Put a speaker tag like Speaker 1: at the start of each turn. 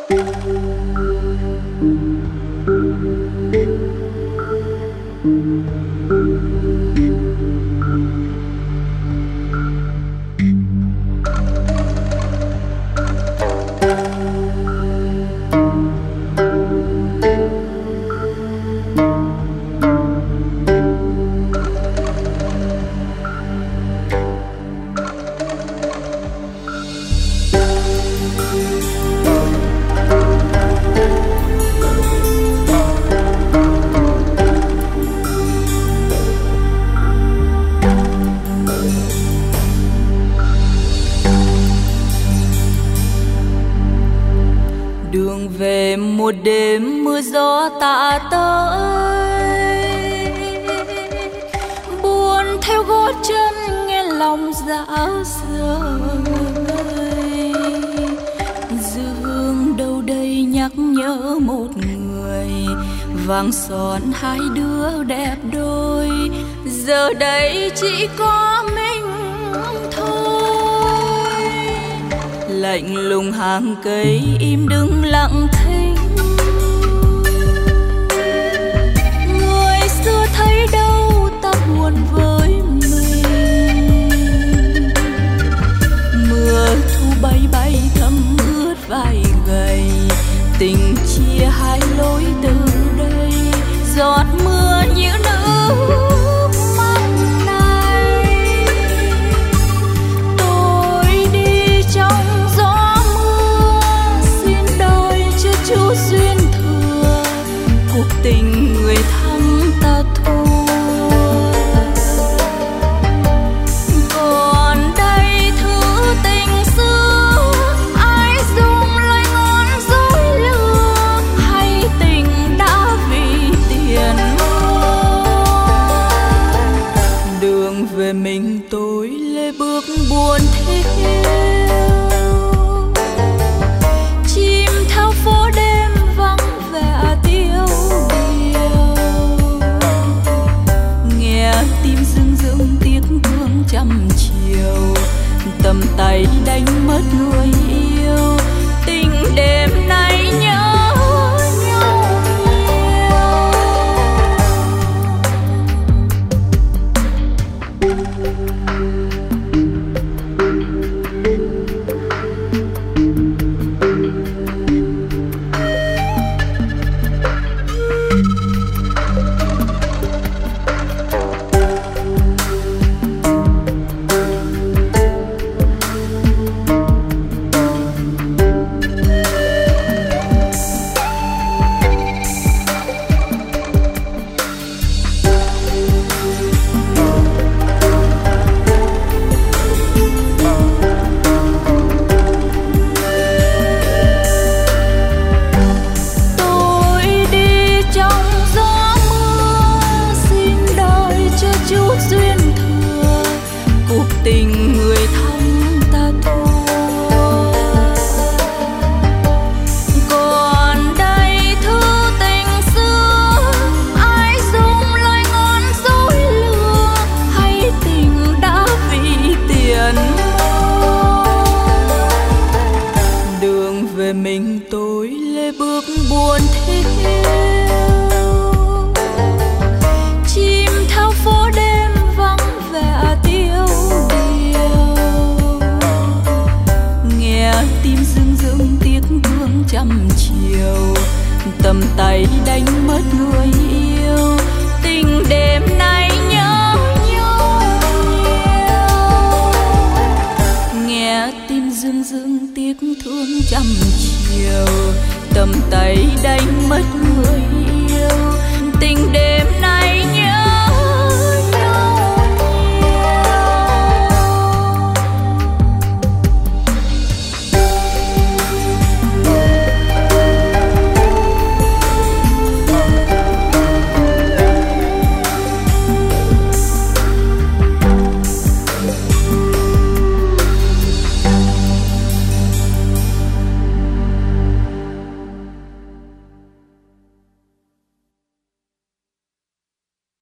Speaker 1: Đường về một đêm mưa gió tạ tới, buồn theo gót chân nghe lòng dã rời. Dương đâu đây nhắc nhớ một người, vàng son hai đứa đẹp đôi, giờ đây chỉ có mình thôi. Lạnh lùng hàng cây im đứng lặng thinh, người xưa thấy đâu ta buồn với mình. Mưa thu bay bay thấm ướt vai gầy, tình chia hai lối từ đây. Giọt mưa như nước mắt này, tôi đi trong gió mưa, xin đời cho Chúa duyên thừa, cuộc tình người thắng ta thua. Còn đây thứ tình xưa, ai dùng lời ngón dối lừa, hay tình đã vì tiền mua. Đường về mình tôi lê bước buồn thiêu, chim theo phố đêm vắng vẻ tiêu điều, nghe tim rưng rưng tiếc thương trăm chiều, tầm tay đánh mất người yêu. Tình đêm nay nhớ nhau tình người thắng ta thua. Còn đây thứ tình xưa, ai dùng lời ngón dối lừa, hay tình đã vì tiền mua. Đường về mình tôi lê bước buồn thiêu, chim theo phố đêm vắng vẻ tiêu điều, nghe tim rưng rưng tiếc thương trăm chiều, tầm tay đánh mất người yêu. Tình đêm nay nhớ nhau nhiều, nghe tim rưng rưng tiếc thương trăm chiều, tầm tay đánh mất người yêu. Tình đêm nay